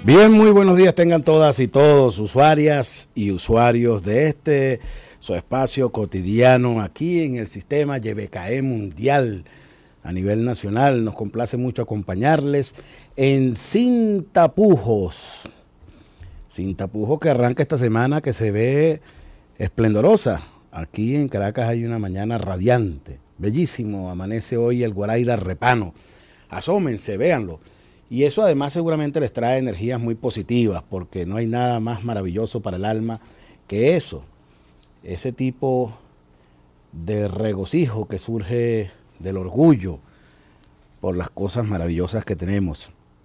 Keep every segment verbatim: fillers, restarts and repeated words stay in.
Bien, muy buenos días tengan todas y todos, usuarias y usuarios de este, su espacio cotidiano aquí en el sistema Y B K E Mundial a nivel nacional. Nos complace mucho acompañarles en Sin Tapujos. Sin Tapujos que arranca esta semana, que se ve esplendorosa. Aquí en Caracas hay una mañana radiante, bellísimo, amanece hoy el Guaraíra Repano. Asómense, véanlo. Y eso además seguramente les trae energías muy positivas, porque no hay nada más maravilloso para el alma que eso, ese tipo de regocijo que surge del orgullo por las cosas maravillosas que tenemos.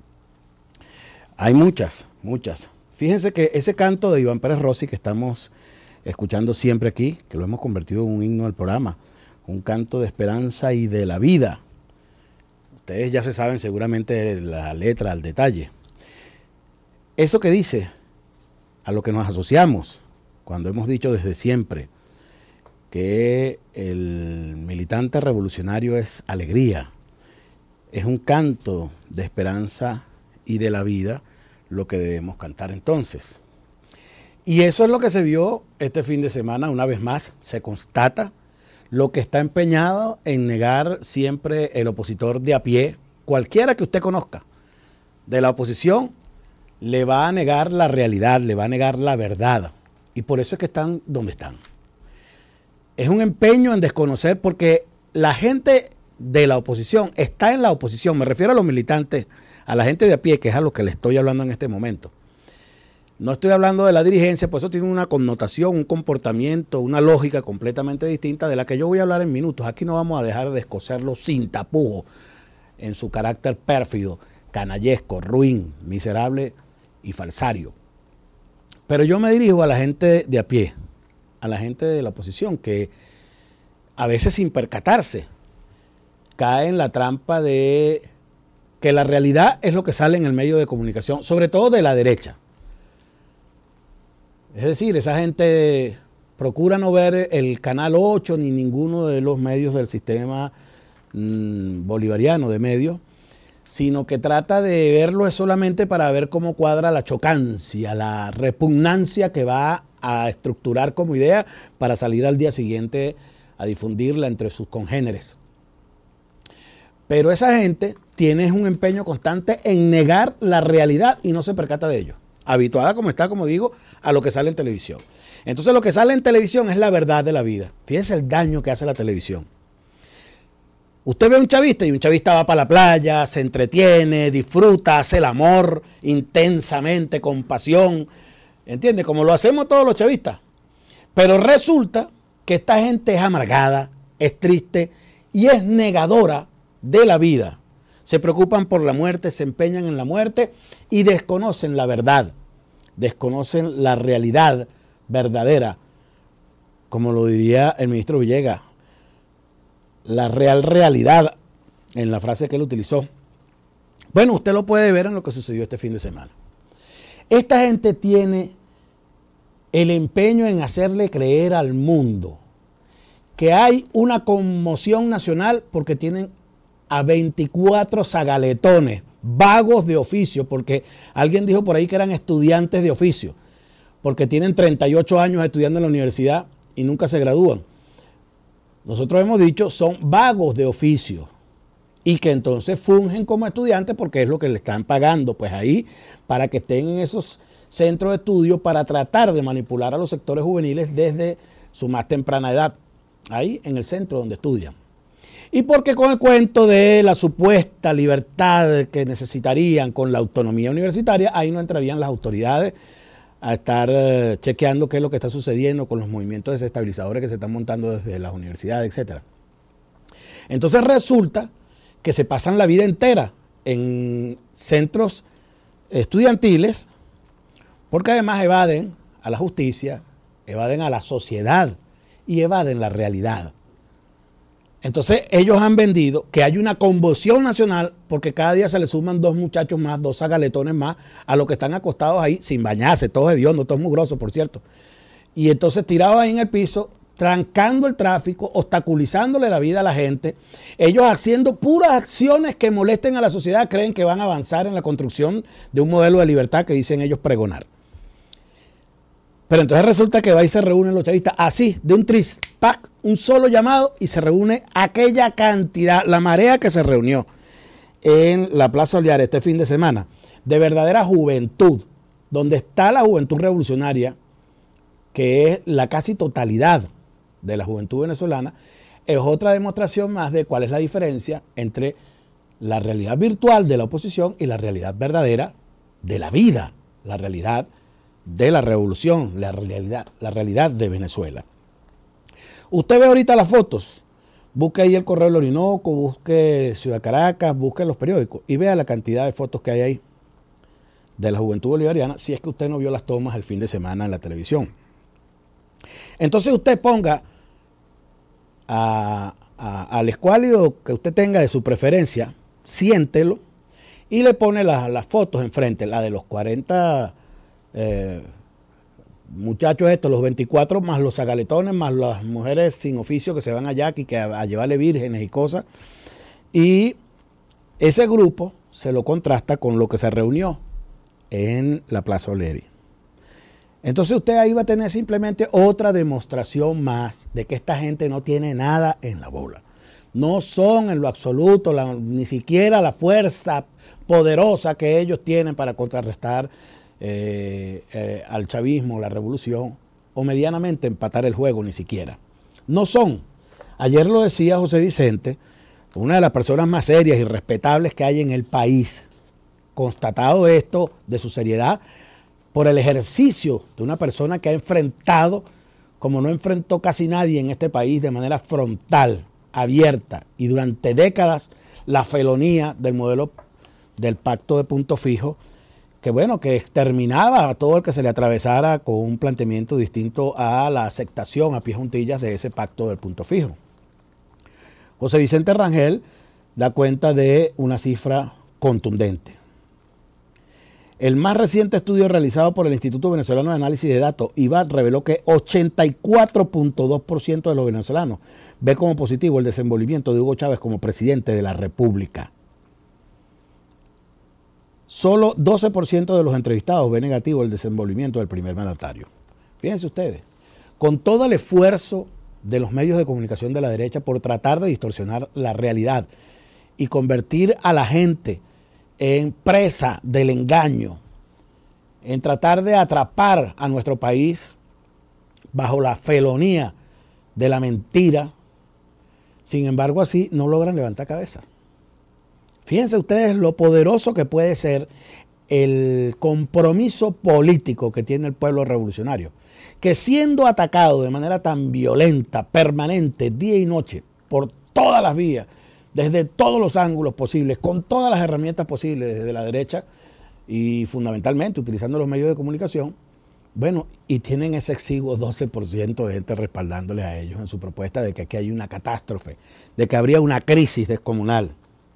Hay muchas, muchas. Fíjense que ese canto de Iván Pérez Rossi que estamos escuchando siempre aquí, que lo hemos convertido en un himno del programa, un canto de esperanza y de la vida. Ustedes ya se saben seguramente la letra al detalle. Eso que dice, a lo que nos asociamos, cuando hemos dicho desde siempre que el militante revolucionario es alegría, es un canto de esperanza y de la vida, lo que debemos cantar entonces. Y eso es lo que se vio este fin de semana, una vez más, se constata lo que está empeñado en negar siempre el opositor de a pie, cualquiera que usted conozca de la oposición, le va a negar la realidad, le va a negar la verdad. Y por eso es que están donde están. Es un empeño en desconocer, porque la gente de la oposición está en la oposición, me refiero a los militantes, a la gente de a pie, que es a lo que le estoy hablando en este momento. No estoy hablando de la dirigencia, pues eso tiene una connotación, un comportamiento, una lógica completamente distinta de la que yo voy a hablar en minutos. Aquí no vamos a dejar de descoserlo sin tapujo en su carácter pérfido, canallesco, ruin, miserable y falsario. Pero yo me dirijo a la gente de a pie, a la gente de la oposición, que a veces sin percatarse cae en la trampa de que la realidad es lo que sale en el medio de comunicación, sobre todo de la derecha. Es decir, esa gente procura no ver el Canal ocho ni ninguno de los medios del sistema mmm, bolivariano de medios, sino que trata de verlo solamente para ver cómo cuadra la chocancia, la repugnancia que va a estructurar como idea para salir al día siguiente a difundirla entre sus congéneres. Pero esa gente tiene un empeño constante en negar la realidad y no se percata de ello. Habituada como está, como digo, a lo que sale en televisión. Entonces lo que sale en televisión es la verdad de la vida. Fíjense el daño que hace la televisión. Usted ve a un chavista y un chavista va para la playa, se entretiene, disfruta, hace el amor intensamente, con pasión. ¿Entiende? Como lo hacemos todos los chavistas. Pero resulta que esta gente es amargada, es triste y es negadora de la vida. Se preocupan por la muerte, se empeñan en la muerte y desconocen la verdad, desconocen la realidad verdadera, como lo diría el ministro Villegas, la real realidad en la frase que él utilizó. Bueno, usted lo puede ver en lo que sucedió este fin de semana. Esta gente tiene el empeño en hacerle creer al mundo que hay una conmoción nacional porque tienen a veinticuatro zagaletones, vagos de oficio, porque alguien dijo por ahí que eran estudiantes de oficio, porque tienen treinta y ocho años estudiando en la universidad y nunca se gradúan. Nosotros hemos dicho son vagos de oficio y que entonces fungen como estudiantes porque es lo que le están pagando, pues ahí, para que estén en esos centros de estudio para tratar de manipular a los sectores juveniles desde su más temprana edad, ahí en el centro donde estudian. Y porque con el cuento de la supuesta libertad que necesitarían con la autonomía universitaria, ahí no entrarían las autoridades a estar uh, chequeando qué es lo que está sucediendo con los movimientos desestabilizadores que se están montando desde las universidades, etcétera. Entonces resulta que se pasan la vida entera en centros estudiantiles porque además evaden a la justicia, evaden a la sociedad y evaden la realidad. Entonces ellos han vendido que hay una convulsión nacional porque cada día se le suman dos muchachos más, dos zagaletones más a los que están acostados ahí sin bañarse, todos hediondos, todos mugrosos, por cierto. Y entonces tirados ahí en el piso trancando el tráfico, obstaculizándole la vida a la gente, ellos haciendo puras acciones que molesten a la sociedad, creen que van a avanzar en la construcción de un modelo de libertad que dicen ellos pregonar. Pero entonces resulta que va y se reúnen los chavistas así, de un tris, pac, un solo llamado y se reúne aquella cantidad, la marea que se reunió en la Plaza Olivar este fin de semana, de verdadera juventud, donde está la juventud revolucionaria, que es la casi totalidad de la juventud venezolana, es otra demostración más de cuál es la diferencia entre la realidad virtual de la oposición y la realidad verdadera de la vida, la realidad de la revolución, la realidad, la realidad de Venezuela. Usted ve ahorita las fotos, busque ahí el Correo del Orinoco, busque Ciudad Caracas, busque los periódicos y vea la cantidad de fotos que hay ahí de la juventud bolivariana, si es que usted no vio las tomas el fin de semana en la televisión. Entonces usted ponga a, a, al escuálido que usted tenga de su preferencia, siéntelo y le pone las, las fotos enfrente, la de los cuarenta eh, muchachos estos, los veinticuatro más los zagaletones, más las mujeres sin oficio que se van allá aquí que a, a llevarle vírgenes y cosas. Y ese grupo se lo contrasta con lo que se reunió en la Plaza Oleri. Entonces usted ahí va a tener simplemente otra demostración más de que esta gente no tiene nada en la bola. No son en lo absoluto la, ni siquiera la fuerza poderosa que ellos tienen para contrarrestar eh, eh, al chavismo, la revolución, o medianamente empatar el juego, ni siquiera. No son. Ayer lo decía José Vicente, una de las personas más serias y respetables que hay en el país, constatado esto de su seriedad por el ejercicio de una persona que ha enfrentado, como no enfrentó casi nadie en este país, de manera frontal, abierta y durante décadas, la felonía del modelo del pacto de punto fijo, que bueno, que exterminaba a todo el que se le atravesara con un planteamiento distinto a la aceptación a pie juntillas de ese pacto del punto fijo. José Vicente Rangel da cuenta de una cifra contundente. El más reciente estudio realizado por el Instituto Venezolano de Análisis de Datos, I V A D, reveló que ochenta y cuatro punto dos por ciento de los venezolanos ve como positivo el desenvolvimiento de Hugo Chávez como presidente de la República. Solo doce por ciento de los entrevistados ve negativo el desenvolvimiento del primer mandatario. Fíjense ustedes, con todo el esfuerzo de los medios de comunicación de la derecha por tratar de distorsionar la realidad y convertir a la gente en presa del engaño, en tratar de atrapar a nuestro país bajo la felonía de la mentira, sin embargo así no logran levantar cabeza. Fíjense ustedes lo poderoso que puede ser el compromiso político que tiene el pueblo revolucionario, que siendo atacado de manera tan violenta, permanente, día y noche, por todas las vías, desde todos los ángulos posibles, con todas las herramientas posibles desde la derecha y fundamentalmente utilizando los medios de comunicación, bueno, y tienen ese exiguo doce por ciento de gente respaldándole a ellos en su propuesta de que aquí hay una catástrofe, de que habría una crisis descomunal.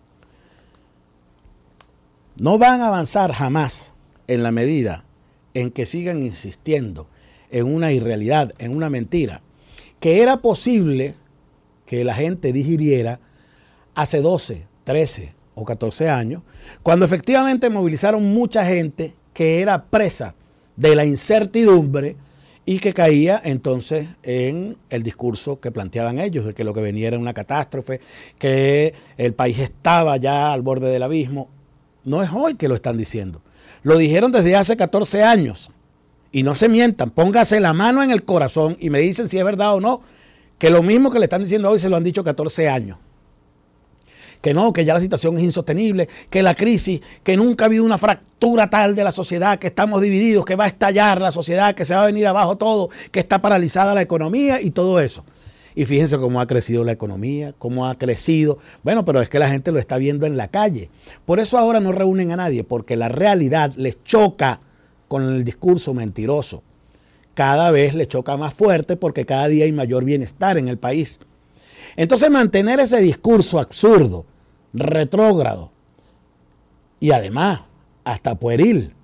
No van a avanzar jamás en la medida en que sigan insistiendo en una irrealidad, en una mentira, que era posible que la gente digiriera hace doce, trece o catorce años, cuando efectivamente movilizaron mucha gente que era presa de la incertidumbre y que caía entonces en el discurso que planteaban ellos, de que lo que venía era una catástrofe, que el país estaba ya al borde del abismo. No es hoy que lo están diciendo. Lo dijeron desde hace catorce años. Y no se mientan, póngase la mano en el corazón y me dicen si es verdad o no, que lo mismo que le están diciendo hoy se lo han dicho catorce años. Que no, que ya la situación es insostenible, que la crisis, que nunca ha habido una fractura tal de la sociedad, que estamos divididos, que va a estallar la sociedad, que se va a venir abajo todo, que está paralizada la economía y todo eso. Y fíjense cómo ha crecido la economía, cómo ha crecido. Bueno, pero es que la gente lo está viendo en la calle. Por eso ahora no reúnen a nadie, porque la realidad les choca con el discurso mentiroso. Cada vez les choca más fuerte porque cada día hay mayor bienestar en el país. Entonces mantener ese discurso absurdo, retrógrado y además hasta pueril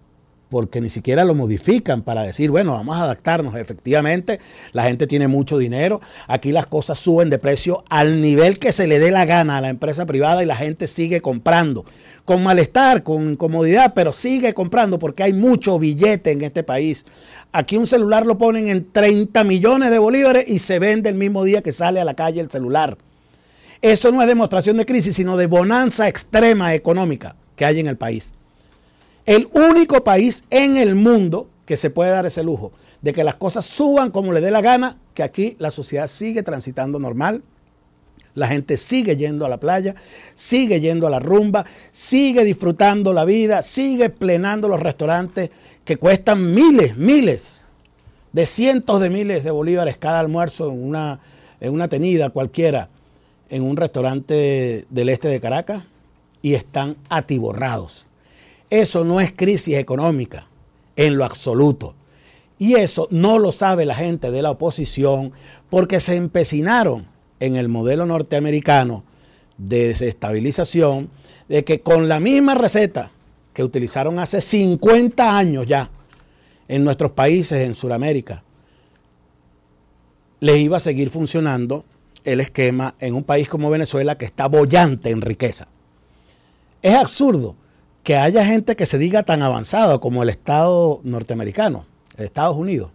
porque ni siquiera lo modifican para decir, bueno, vamos a adaptarnos. Efectivamente, la gente tiene mucho dinero, aquí las cosas suben de precio al nivel que se le dé la gana a la empresa privada y la gente sigue comprando, con malestar, con incomodidad, pero sigue comprando porque hay mucho billete en este país. Aquí un celular lo ponen en treinta millones de bolívares y se vende el mismo día que sale a la calle el celular. Eso no es demostración de crisis, sino de bonanza extrema económica que hay en el país. El único país en el mundo que se puede dar ese lujo de que las cosas suban como le dé la gana, que aquí la sociedad sigue transitando normal, la gente sigue yendo a la playa, sigue yendo a la rumba, sigue disfrutando la vida, sigue plenando los restaurantes que cuestan miles, miles, de cientos de miles de bolívares cada almuerzo en una, en una tenida cualquiera, en un restaurante del este de Caracas, y están atiborrados. Eso no es crisis económica en lo absoluto. Y eso no lo sabe la gente de la oposición porque se empecinaron en el modelo norteamericano de desestabilización, de que con la misma receta que utilizaron hace cincuenta años ya en nuestros países en Sudamérica, les iba a seguir funcionando el esquema en un país como Venezuela que está boyante en riqueza. Es absurdo que haya gente que se diga tan avanzado como el Estado norteamericano, Estados Unidos,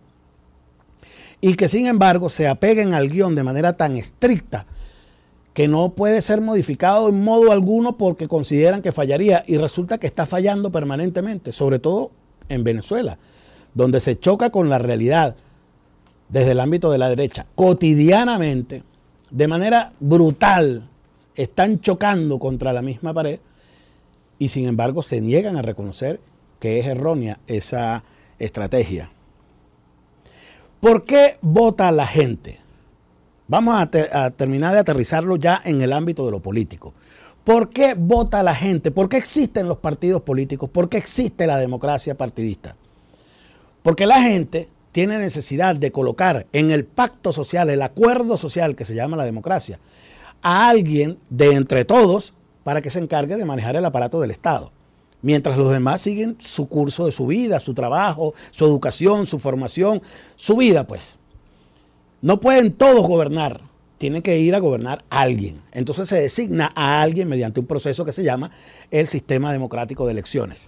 y que sin embargo se apeguen al guión de manera tan estricta que no puede ser modificado en modo alguno porque consideran que fallaría, y resulta que está fallando permanentemente, sobre todo en Venezuela, donde se choca con la realidad desde el ámbito de la derecha. Cotidianamente, de manera brutal, están chocando contra la misma pared, y sin embargo se niegan a reconocer que es errónea esa estrategia. ¿Por qué vota la gente? Vamos a, te a terminar de aterrizarlo ya en el ámbito de lo político. ¿Por qué vota la gente? ¿Por qué existen los partidos políticos? ¿Por qué existe la democracia partidista? Porque la gente tiene necesidad de colocar en el pacto social, el acuerdo social que se llama la democracia, a alguien de entre todos para que se encargue de manejar el aparato del Estado, mientras los demás siguen su curso de su vida, su trabajo, su educación, su formación, su vida, pues. No pueden todos gobernar, tienen que ir a gobernar a alguien. Entonces se designa a alguien mediante un proceso que se llama el sistema democrático de elecciones.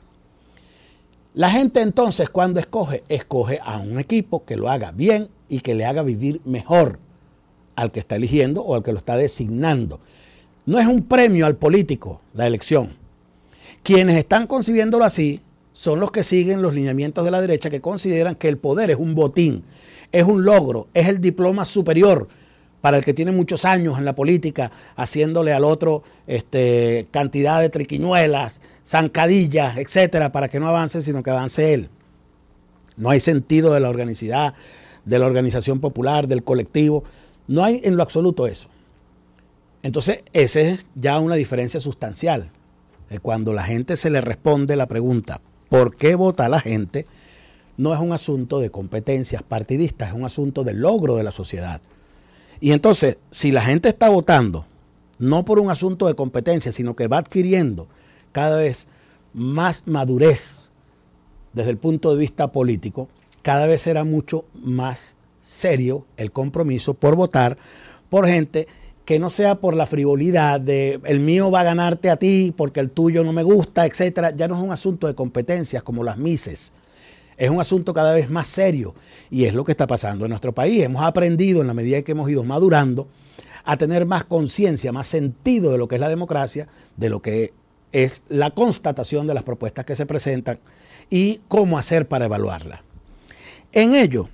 La gente entonces, cuando escoge, escoge a un equipo que lo haga bien y que le haga vivir mejor al que está eligiendo o al que lo está designando. No es un premio al político la elección. Quienes están concibiéndolo así son los que siguen los lineamientos de la derecha, que consideran que el poder es un botín, es un logro, es el diploma superior para el que tiene muchos años en la política, haciéndole al otro este, cantidad de triquiñuelas, zancadillas, etcétera, para que no avance, sino que avance él. No hay sentido de la organicidad, de la organización popular, del colectivo. No hay en lo absoluto eso. Entonces, esa es ya una diferencia sustancial. Cuando la gente se le responde la pregunta, ¿por qué vota la gente? No es un asunto de competencias partidistas, es un asunto de logro de la sociedad. Y entonces, si la gente está votando, no por un asunto de competencia, sino que va adquiriendo cada vez más madurez desde el punto de vista político, cada vez será mucho más serio el compromiso por votar por gente que no sea por la frivolidad de el mío va a ganarte a ti porque el tuyo no me gusta, etcétera. Ya no es un asunto de competencias como las mises. Es un asunto cada vez más serio y es lo que está pasando en nuestro país. Hemos aprendido en la medida que hemos ido madurando a tener más conciencia, más sentido de lo que es la democracia, de lo que es la constatación de las propuestas que se presentan y cómo hacer para evaluarlas. En ello,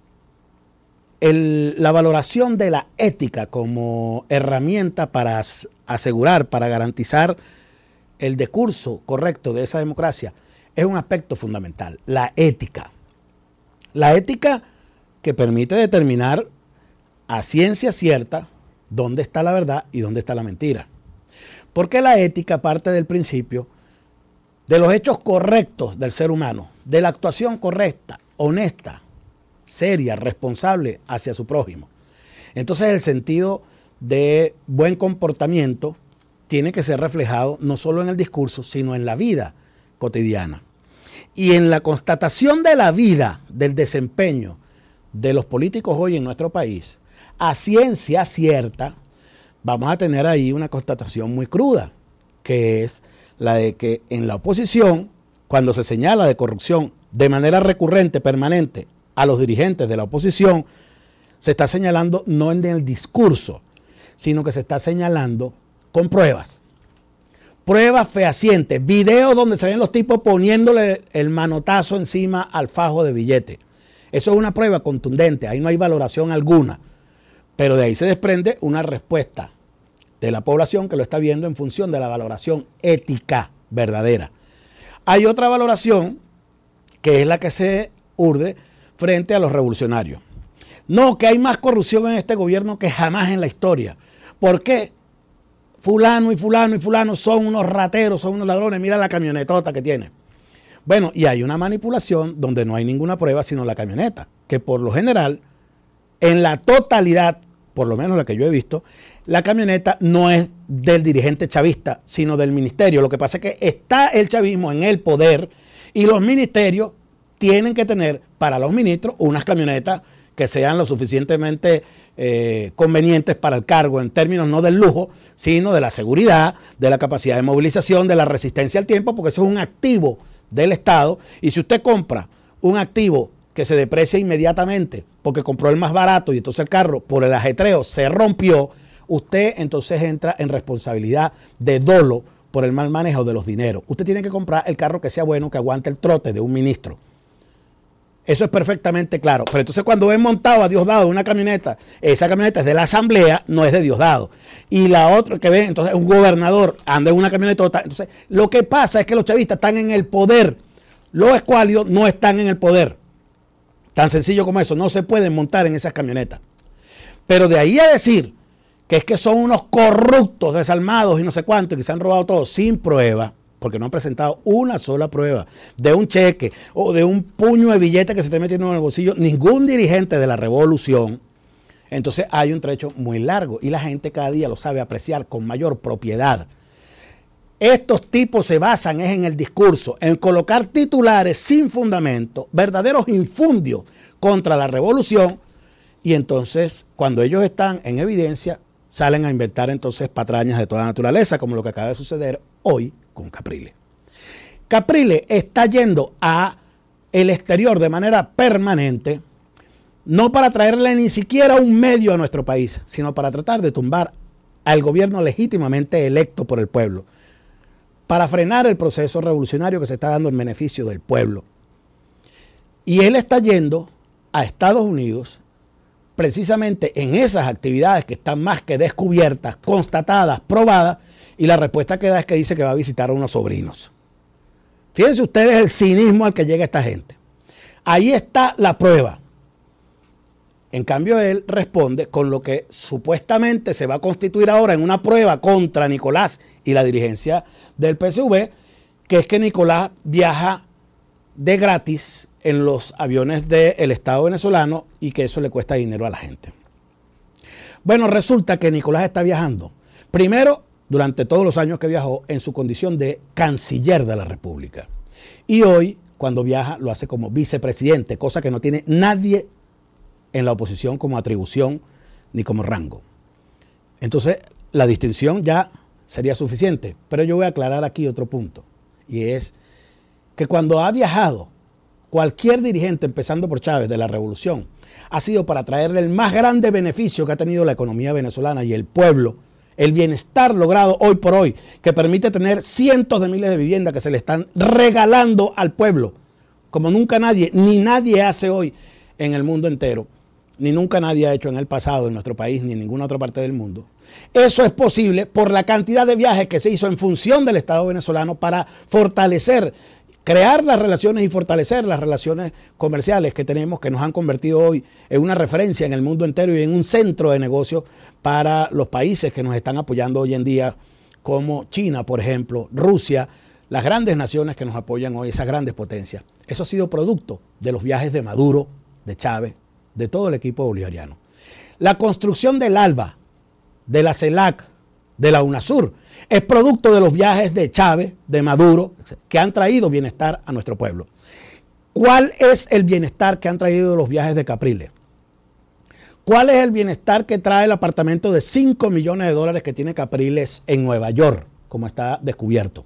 El, la valoración de la ética como herramienta para asegurar, para garantizar el discurso correcto de esa democracia es un aspecto fundamental, la ética. La ética que permite determinar a ciencia cierta dónde está la verdad y dónde está la mentira. Porque la ética parte del principio de los hechos correctos del ser humano, de la actuación correcta, honesta, seria, responsable hacia su prójimo. Entonces el sentido de buen comportamiento tiene que ser reflejado no solo en el discurso, sino en la vida cotidiana. y en la constatación de la vida, del desempeño de los políticos hoy en nuestro país, a ciencia cierta, vamos a tener ahí una constatación muy cruda, que es la de que en la oposición, cuando se señala de corrupción de manera recurrente, permanente, a los dirigentes de la oposición, se está señalando no en el discurso, sino que se está señalando con pruebas. Pruebas fehacientes, videos donde se ven los tipos poniéndole el manotazo encima al fajo de billete. Eso es una prueba contundente, ahí no hay valoración alguna. Pero de ahí se desprende una respuesta de la población que lo está viendo en función de la valoración ética verdadera. Hay otra valoración que es la que se urde frente a los revolucionarios. No, que hay más corrupción en este gobierno que jamás en la historia. ¿Por qué? Fulano y fulano y fulano son unos rateros, son unos ladrones, mira la camionetota que tiene. Bueno, y hay una manipulación donde no hay ninguna prueba sino la camioneta, que por lo general, en la totalidad, por lo menos la que yo he visto, la camioneta no es del dirigente chavista, sino del ministerio. Lo que pasa es que está el chavismo en el poder y los ministerios tienen que tener para los ministros unas camionetas que sean lo suficientemente eh, convenientes para el cargo en términos no del lujo, sino de la seguridad, de la capacidad de movilización, de la resistencia al tiempo, porque eso es un activo del Estado. Y si usted compra un activo que se deprecia inmediatamente porque compró el más barato y entonces el carro por el ajetreo se rompió, usted entonces entra en responsabilidad de dolo por el mal manejo de los dineros. Usted tiene que comprar el carro que sea bueno, que aguante el trote de un ministro. Eso es perfectamente claro. Pero entonces cuando ven montado a Diosdado una camioneta, esa camioneta es de la Asamblea, no es de Diosdado. Y la otra que ven, entonces un gobernador anda en una camionetota. Entonces lo que pasa es que los chavistas están en el poder. Los escuálidos no están en el poder. Tan sencillo como eso. No se pueden montar en esas camionetas. Pero de ahí a decir que es que son unos corruptos, desalmados y no sé cuánto, y que se han robado todo sin prueba, porque no han presentado una sola prueba de un cheque o de un puño de billete que se esté metiendo en el bolsillo, ningún dirigente de la revolución. Entonces hay un trecho muy largo y la gente cada día lo sabe apreciar con mayor propiedad. Estos tipos se basan es en el discurso, en colocar titulares sin fundamento, verdaderos infundios contra la revolución, y entonces cuando ellos están en evidencia salen a inventar entonces patrañas de toda naturaleza, como lo que acaba de suceder hoy con Capriles. Capriles está yendo a el exterior de manera permanente, no para traerle ni siquiera un medio a nuestro país, sino para tratar de tumbar al gobierno legítimamente electo por el pueblo, para frenar el proceso revolucionario que se está dando en beneficio del pueblo. Y él está yendo a Estados Unidos precisamente en esas actividades que están más que descubiertas, constatadas, probadas, y la respuesta que da es que dice que va a visitar a unos sobrinos. Fíjense ustedes el cinismo al que llega esta gente. Ahí está la prueba. En cambio, él responde con lo que supuestamente se va a constituir ahora en una prueba contra Nicolás y la dirigencia del P S V, que es que Nicolás viaja de gratis en los aviones del Estado venezolano y que eso le cuesta dinero a la gente. Bueno, resulta que Nicolás está viajando. Primero, durante todos los años que viajó en su condición de canciller de la República. Y hoy, cuando viaja, lo hace como vicepresidente, cosa que no tiene nadie en la oposición como atribución ni como rango. Entonces, la distinción ya sería suficiente. Pero yo voy a aclarar aquí otro punto. Y es que cuando ha viajado cualquier dirigente, empezando por Chávez, de la revolución, ha sido para traerle el más grande beneficio que ha tenido la economía venezolana y el pueblo, el bienestar logrado hoy por hoy, que permite tener cientos de miles de viviendas que se le están regalando al pueblo, como nunca nadie, ni nadie hace hoy en el mundo entero, ni nunca nadie ha hecho en el pasado en nuestro país, ni en ninguna otra parte del mundo. Eso es posible por la cantidad de viajes que se hizo en función del Estado venezolano para fortalecer, crear las relaciones y fortalecer las relaciones comerciales que tenemos, que nos han convertido hoy en una referencia en el mundo entero y en un centro de negocio para los países que nos están apoyando hoy en día, como China, por ejemplo, Rusia, las grandes naciones que nos apoyan hoy, esas grandes potencias. Eso ha sido producto de los viajes de Maduro, de Chávez, de todo el equipo bolivariano. La construcción del ALBA, de la CELAC, de la UNASUR. Es producto de los viajes de Chávez, de Maduro, que han traído bienestar a nuestro pueblo. ¿Cuál es el bienestar que han traído los viajes de Capriles? ¿Cuál es el bienestar que trae el apartamento de cinco millones de dólares que tiene Capriles en Nueva York, como está descubierto?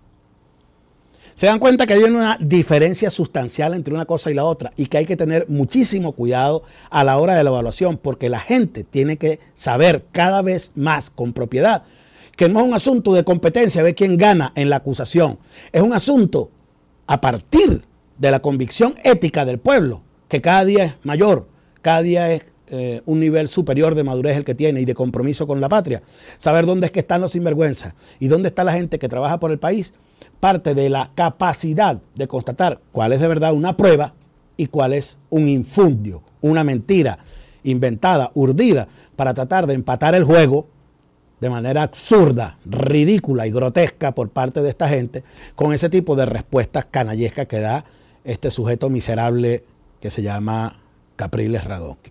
Se dan cuenta que hay una diferencia sustancial entre una cosa y la otra y que hay que tener muchísimo cuidado a la hora de la evaluación, porque la gente tiene que saber cada vez más con propiedad que no es un asunto de competencia, ver quién gana en la acusación. Es un asunto a partir de la convicción ética del pueblo, que cada día es mayor, cada día es eh, un nivel superior de madurez el que tiene y de compromiso con la patria. Saber dónde es que están los sinvergüenzas y dónde está la gente que trabaja por el país, parte de la capacidad de constatar cuál es de verdad una prueba y cuál es un infundio, una mentira inventada, urdida, para tratar de empatar el juego de manera absurda, ridícula y grotesca por parte de esta gente, con ese tipo de respuestas canallescas que da este sujeto miserable que se llama Capriles Radonsky.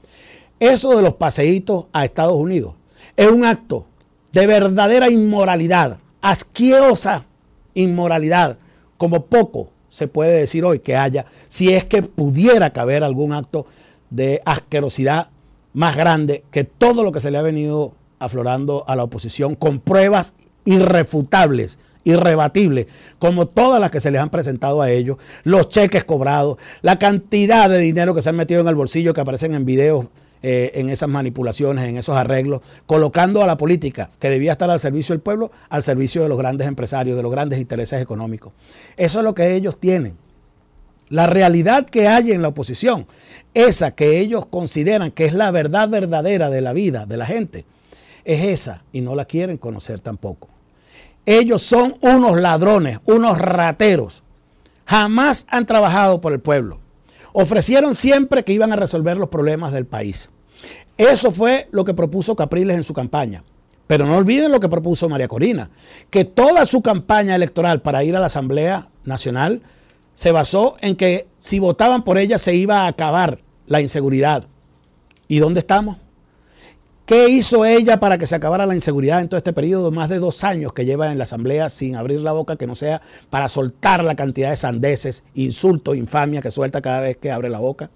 Eso de los paseitos a Estados Unidos es un acto de verdadera inmoralidad, asquerosa inmoralidad, como poco se puede decir hoy que haya, si es que pudiera caber algún acto de asquerosidad más grande que todo lo que se le ha venido aflorando a la oposición con pruebas irrefutables, irrebatibles, como todas las que se les han presentado a ellos, los cheques cobrados, la cantidad de dinero que se han metido en el bolsillo que aparecen en videos, eh, en esas manipulaciones, en esos arreglos, colocando a la política, que debía estar al servicio del pueblo, al servicio de los grandes empresarios, de los grandes intereses económicos. Eso es lo que ellos tienen. La realidad que hay en la oposición, esa que ellos consideran que es la verdad verdadera de la vida de la gente, es esa y no la quieren conocer tampoco. Ellos son unos ladrones, unos rateros. Jamás han trabajado por el pueblo. Ofrecieron siempre que iban a resolver los problemas del país. Eso fue lo que propuso Capriles en su campaña. Pero no olviden lo que propuso María Corina, que toda su campaña electoral para ir a la Asamblea Nacional se basó en que si votaban por ella se iba a acabar la inseguridad. ¿Y dónde estamos? ¿Qué hizo ella para que se acabara la inseguridad en todo este periodo de más de dos años que lleva en la Asamblea sin abrir la boca, que no sea para soltar la cantidad de sandeces, insultos, infamia que suelta cada vez que abre la boca?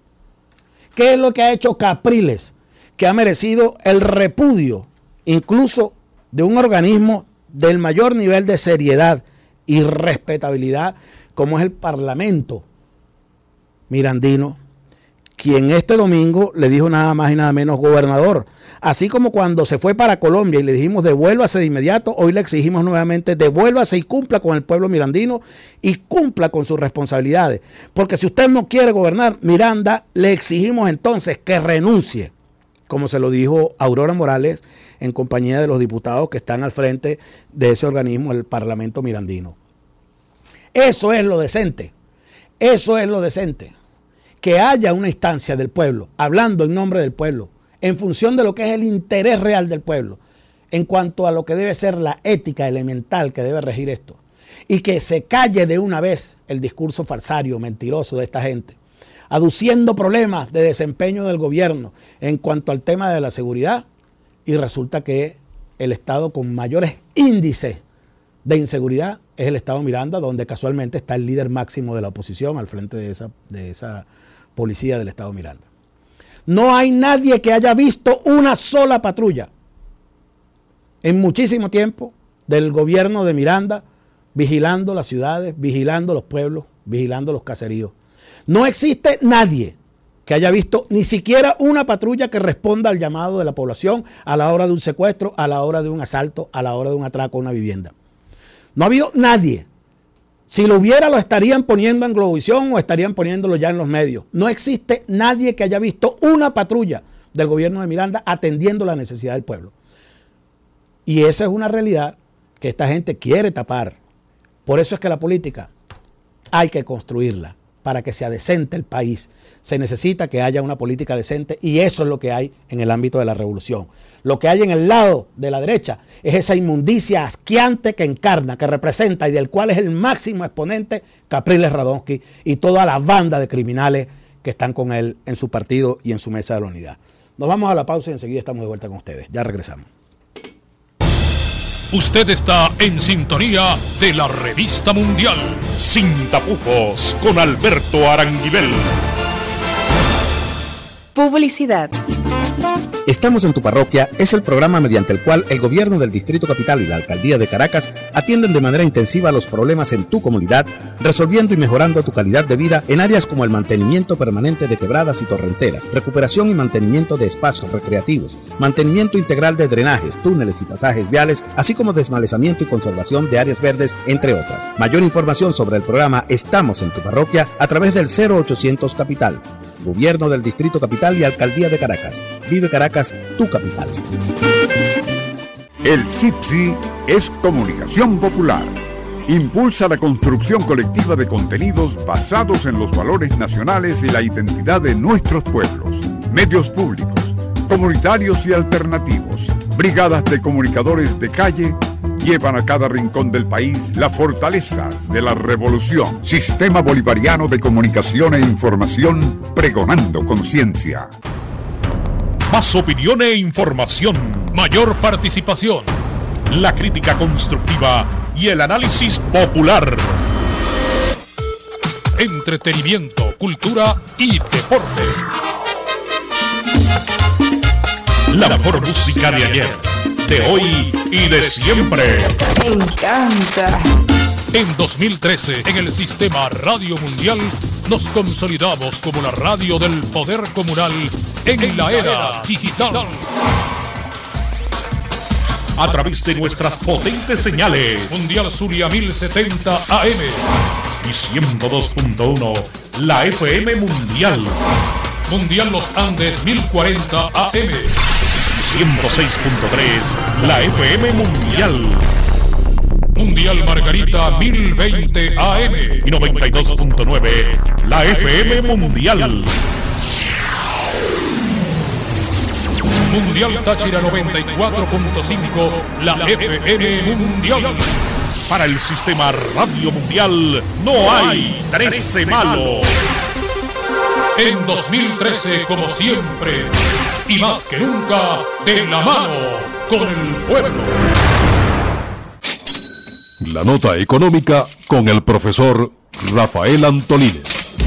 ¿Qué es lo que ha hecho Capriles, que ha merecido el repudio incluso de un organismo del mayor nivel de seriedad y respetabilidad como es el Parlamento mirandino, quien este domingo le dijo nada más y nada menos gobernador? Así como cuando se fue para Colombia y le dijimos devuélvase de inmediato, hoy le exigimos nuevamente devuélvase y cumpla con el pueblo mirandino y cumpla con sus responsabilidades. Porque si usted no quiere gobernar Miranda, le exigimos entonces que renuncie, como se lo dijo Aurora Morales en compañía de los diputados que están al frente de ese organismo, el Parlamento mirandino. Eso es lo decente, eso es lo decente. Que haya una instancia del pueblo, hablando en nombre del pueblo, en función de lo que es el interés real del pueblo, en cuanto a lo que debe ser la ética elemental que debe regir esto, y que se calle de una vez el discurso falsario, mentiroso de esta gente, aduciendo problemas de desempeño del gobierno en cuanto al tema de la seguridad, y resulta que el estado con mayores índices de inseguridad es el estado Miranda, donde casualmente está el líder máximo de la oposición al frente de esa, de esa policía del estado Miranda. No hay nadie que haya visto una sola patrulla en muchísimo tiempo del gobierno de Miranda vigilando las ciudades, vigilando los pueblos, vigilando los caseríos. No existe nadie que haya visto ni siquiera una patrulla que responda al llamado de la población a la hora de un secuestro, a la hora de un asalto, a la hora de un atraco a una vivienda. No ha habido nadie. Si lo hubiera, lo estarían poniendo en Globovisión o estarían poniéndolo ya en los medios. No existe nadie que haya visto una patrulla del gobierno de Miranda atendiendo la necesidad del pueblo. Y esa es una realidad que esta gente quiere tapar. Por eso es que la política hay que construirla para que sea decente el país. Se necesita que haya una política decente y eso es lo que hay en el ámbito de la revolución. Lo que hay en el lado de la derecha es esa inmundicia asqueante que encarna, que representa y del cual es el máximo exponente Capriles Radonsky y toda la banda de criminales que están con él en su partido y en su mesa de la unidad. Nos vamos a la pausa y enseguida estamos de vuelta con ustedes. Ya regresamos. Usted está en sintonía de la Revista Mundial. Sin tapujos, con Alberto Aranguibel. Publicidad. Estamos en tu parroquia es el programa mediante el cual el gobierno del Distrito Capital y la Alcaldía de Caracas atienden de manera intensiva los problemas en tu comunidad, resolviendo y mejorando tu calidad de vida en áreas como el mantenimiento permanente de quebradas y torrenteras, recuperación y mantenimiento de espacios recreativos, mantenimiento integral de drenajes, túneles y pasajes viales, así como desmalezamiento y conservación de áreas verdes, entre otras. Mayor información sobre el programa Estamos en tu parroquia a través del cero ochocientos Capital. Gobierno del Distrito Capital y Alcaldía de Caracas. Vive Caracas, tu capital. El CIPSI es comunicación popular. Impulsa la construcción colectiva de contenidos basados en los valores nacionales y la identidad de nuestros pueblos. Medios públicos, comunitarios y alternativos, brigadas de comunicadores de calle, llevan a cada rincón del país las fortalezas de la revolución. Sistema Bolivariano de Comunicación e Información, pregonando conciencia. Más opinión e información. Mayor participación. La crítica constructiva y el análisis popular. Entretenimiento, cultura y deporte. La mejor música de ayer, de hoy y de siempre. Me encanta. En dos mil trece, en el Sistema Radio Mundial, nos consolidamos como la radio del poder comunal en, en la era digital. A través de nuestras potentes señales, Mundial Zulia mil setenta A M y ciento dos punto uno, la F M Mundial. Mundial Los Andes mil cuarenta A M. ciento seis punto tres, la F M Mundial. Mundial Margarita mil veinte A M y noventa y dos punto nueve, la F M Mundial. Mundial Táchira noventa y cuatro punto cinco, la F M Mundial. Para el Sistema Radio Mundial no hay trece malo. En dos mil trece, como siempre, y más que nunca, de la mano con el pueblo. La nota económica con el profesor Rafael Antolínez.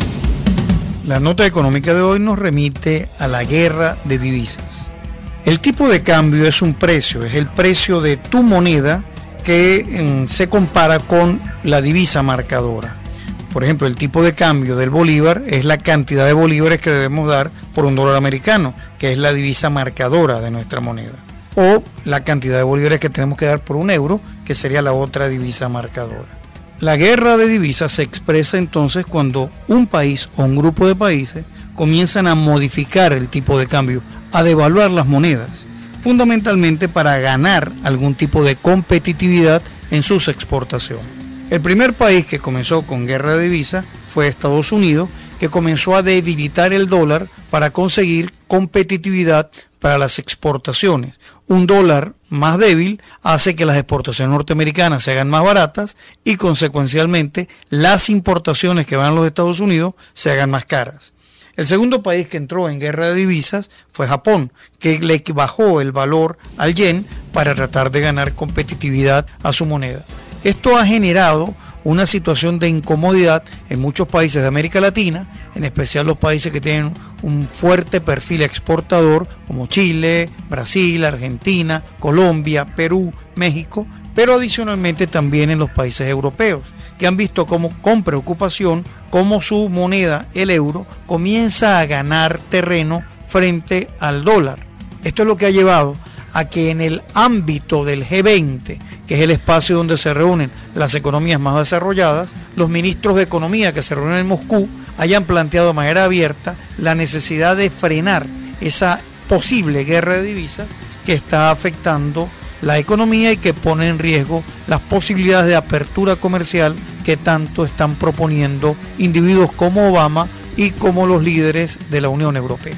La nota económica de hoy nos remite a la guerra de divisas. El tipo de cambio es un precio, es el precio de tu moneda que mm, se compara con la divisa marcadora. Por ejemplo, el tipo de cambio del bolívar es la cantidad de bolívares que debemos dar por un dólar americano, que es la divisa marcadora de nuestra moneda. O la cantidad de bolívares que tenemos que dar por un euro, que sería la otra divisa marcadora. La guerra de divisas se expresa entonces cuando un país o un grupo de países comienzan a modificar el tipo de cambio, a devaluar las monedas, fundamentalmente para ganar algún tipo de competitividad en sus exportaciones. El primer país que comenzó con guerra de divisas fue Estados Unidos, que comenzó a debilitar el dólar para conseguir competitividad para las exportaciones. Un dólar más débil hace que las exportaciones norteamericanas se hagan más baratas y consecuencialmente las importaciones que van a los Estados Unidos se hagan más caras. El segundo país que entró en guerra de divisas fue Japón, que le bajó el valor al yen para tratar de ganar competitividad a su moneda. Esto ha generado una situación de incomodidad en muchos países de América Latina, en especial los países que tienen un fuerte perfil exportador, como Chile, Brasil, Argentina, Colombia, Perú, México, pero adicionalmente también en los países europeos, que han visto como, con preocupación cómo su moneda, el euro, comienza a ganar terreno frente al dólar. Esto es lo que ha llevado a que en el ámbito del G veinte, que es el espacio donde se reúnen las economías más desarrolladas, los ministros de Economía que se reúnen en Moscú hayan planteado de manera abierta la necesidad de frenar esa posible guerra de divisas que está afectando la economía y que pone en riesgo las posibilidades de apertura comercial que tanto están proponiendo individuos como Obama y como los líderes de la Unión Europea.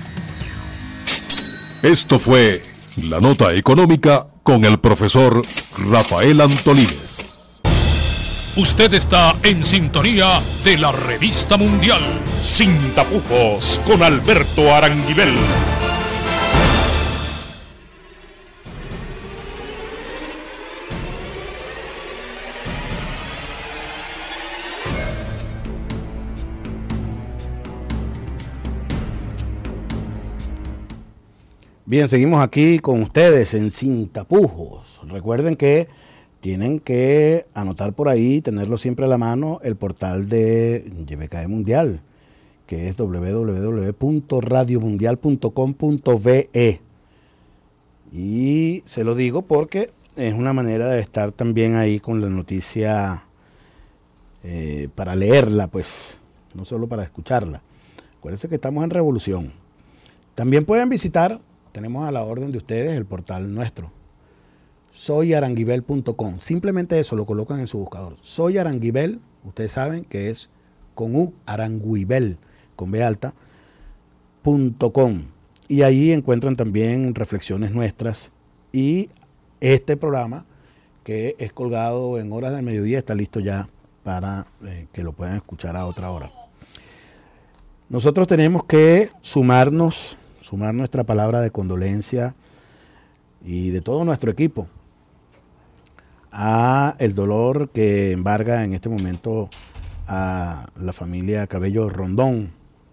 Esto fue la nota económica con el profesor Rafael Antolínez. Usted está en sintonía de la Revista Mundial. Sin tapujos, con Alberto Aranguibel. Bien, seguimos aquí con ustedes en Sin Tapujos. Recuerden que tienen que anotar por ahí, tenerlo siempre a la mano, el portal de Y B K E Mundial, que es doble u doble u doble u punto radio mundial punto com punto be e. Y se lo digo porque es una manera de estar también ahí con la noticia eh, para leerla, pues, no solo para escucharla. Acuérdense que estamos en revolución. También pueden visitar, tenemos a la orden de ustedes, el portal nuestro, soy aranguibel punto com. Simplemente eso lo colocan en su buscador. Soy Aranguibel, ustedes saben que es con U, Aranguibel, con B alta, punto com. Y ahí encuentran también reflexiones nuestras y este programa que es colgado en horas del mediodía está listo ya para eh, que lo puedan escuchar a otra hora. Nosotros tenemos que sumarnos, sumar nuestra palabra de condolencia y de todo nuestro equipo a el dolor que embarga en este momento a la familia Cabello Rondón,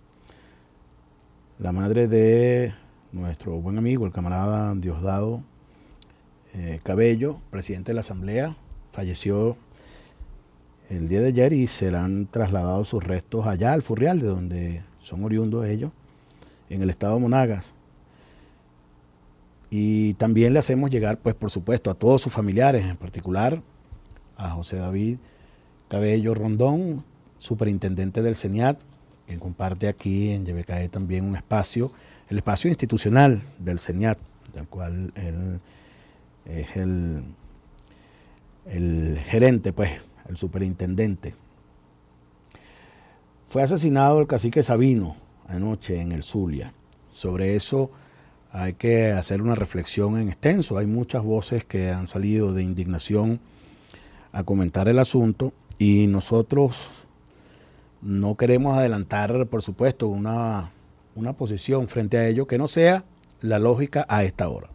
la madre de nuestro buen amigo, el camarada Diosdado eh, Cabello, presidente de la Asamblea, falleció el día de ayer y serán trasladados sus restos allá al Furrial, de donde son oriundos ellos, en el estado de Monagas. Y también le hacemos llegar, pues por supuesto, a todos sus familiares, en particular a José David Cabello Rondón, superintendente del CENIAT, quien comparte aquí en Y B K E también un espacio, el espacio institucional del CENIAT, del cual él es el, el gerente, pues, el superintendente. Fue asesinado el cacique Sabino anoche en el Zulia. Sobre eso hay que hacer una reflexión en extenso. Hay muchas voces que han salido de indignación a comentar el asunto y nosotros no queremos adelantar, por supuesto, una, una posición frente a ello que no sea la lógica a esta hora.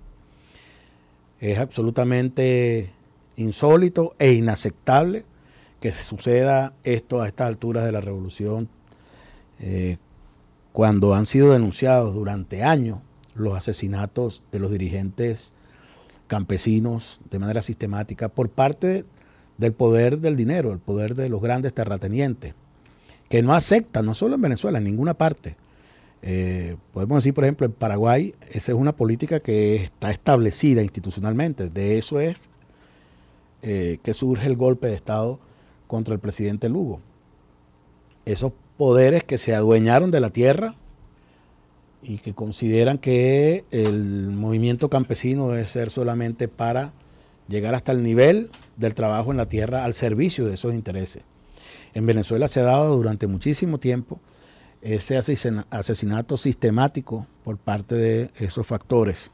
Es absolutamente insólito e inaceptable que suceda esto a estas alturas de la revolución, eh, cuando han sido denunciados durante años los asesinatos de los dirigentes campesinos de manera sistemática por parte del poder del dinero, el poder de los grandes terratenientes, que no aceptan, no solo en Venezuela, en ninguna parte. Eh, podemos decir, por ejemplo, en Paraguay, esa es una política que está establecida institucionalmente. De eso es eh, que surge el golpe de Estado contra el presidente Lugo. Esos poderes que se adueñaron de la tierra y que consideran que el movimiento campesino debe ser solamente para llegar hasta el nivel del trabajo en la tierra al servicio de esos intereses. En Venezuela se ha dado durante muchísimo tiempo ese asesinato sistemático por parte de esos factores.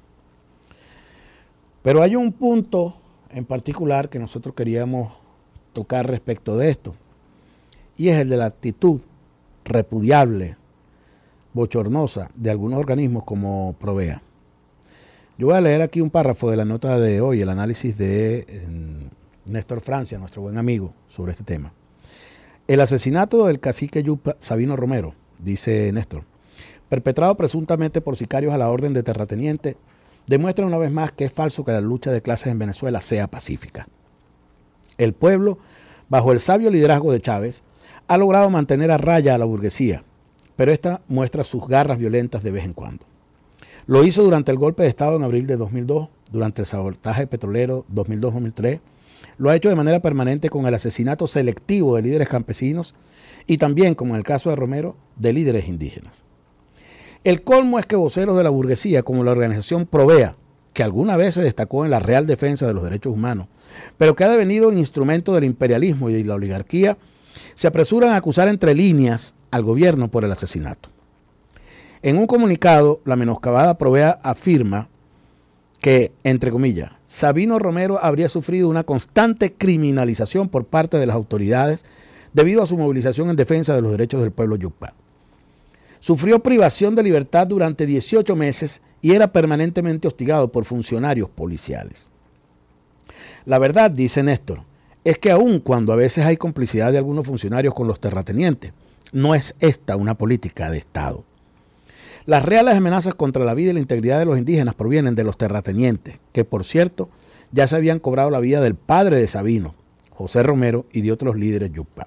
Pero hay un punto en particular que nosotros queríamos tocar respecto de esto, y es el de la actitud repudiable, bochornosa de algunos organismos como Provea. Yo voy a leer aquí un párrafo de la nota de hoy, el análisis de eh, Néstor Francia, nuestro buen amigo, sobre este tema. El asesinato del cacique Yupa Sabino Romero, dice Néstor, perpetrado presuntamente por sicarios a la orden de terrateniente, demuestra una vez más que es falso que la lucha de clases en Venezuela sea pacífica. El pueblo, bajo el sabio liderazgo de Chávez, ha logrado mantener a raya a la burguesía, pero esta muestra sus garras violentas de vez en cuando. Lo hizo durante el golpe de Estado en abril de dos mil dos, durante el sabotaje petrolero dos mil dos dos mil tres, lo ha hecho de manera permanente con el asesinato selectivo de líderes campesinos y también, como en el caso de Romero, de líderes indígenas. El colmo es que voceros de la burguesía, como la organización Provea, que alguna vez se destacó en la real defensa de los derechos humanos, pero que ha devenido un instrumento del imperialismo y de la oligarquía, se apresuran a acusar entre líneas al gobierno por el asesinato. En un comunicado, la menoscabada Provea afirma que, entre comillas, Sabino Romero habría sufrido una constante criminalización por parte de las autoridades debido a su movilización en defensa de los derechos del pueblo yucpá. Sufrió privación de libertad durante dieciocho meses y era permanentemente hostigado por funcionarios policiales. La verdad, dice Néstor, es que aun cuando a veces hay complicidad de algunos funcionarios con los terratenientes, no es esta una política de Estado. Las reales amenazas contra la vida y la integridad de los indígenas provienen de los terratenientes, que por cierto ya se habían cobrado la vida del padre de Sabino, José Romero, y de otros líderes yucpa.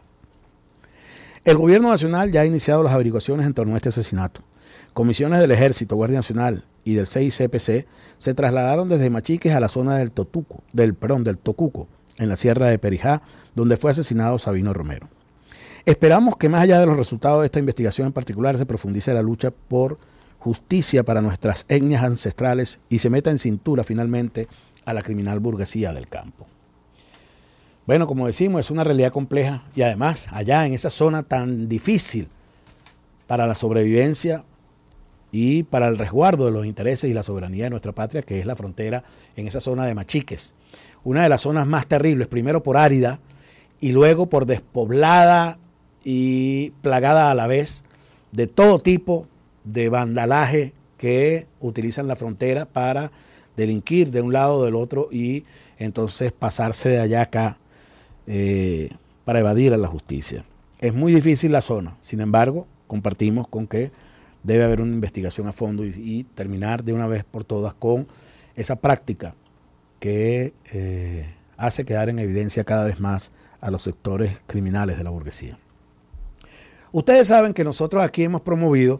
El gobierno nacional ya ha iniciado las averiguaciones en torno a este asesinato. Comisiones del Ejército, Guardia Nacional y del C I C P C se trasladaron desde Machiques a la zona del Totuco, del, perdón, del Tocuco, en la sierra de Perijá, donde fue asesinado Sabino Romero. Esperamos que más allá de los resultados de esta investigación en particular se profundice la lucha por justicia para nuestras etnias ancestrales y se meta en cintura finalmente a la criminal burguesía del campo. Bueno, como decimos, es una realidad compleja y además allá en esa zona tan difícil para la sobrevivencia y para el resguardo de los intereses y la soberanía de nuestra patria, que es la frontera en esa zona de Machiques. Una de las zonas más terribles, primero por árida y luego por despoblada y plagada a la vez de todo tipo de vandalaje que utilizan la frontera para delinquir de un lado o del otro y entonces pasarse de allá a acá eh, para evadir a la justicia. Es muy difícil la zona, sin embargo, compartimos con que debe haber una investigación a fondo y, y terminar de una vez por todas con esa práctica que eh, hace quedar en evidencia cada vez más a los sectores criminales de la burguesía. Ustedes saben que nosotros aquí hemos promovido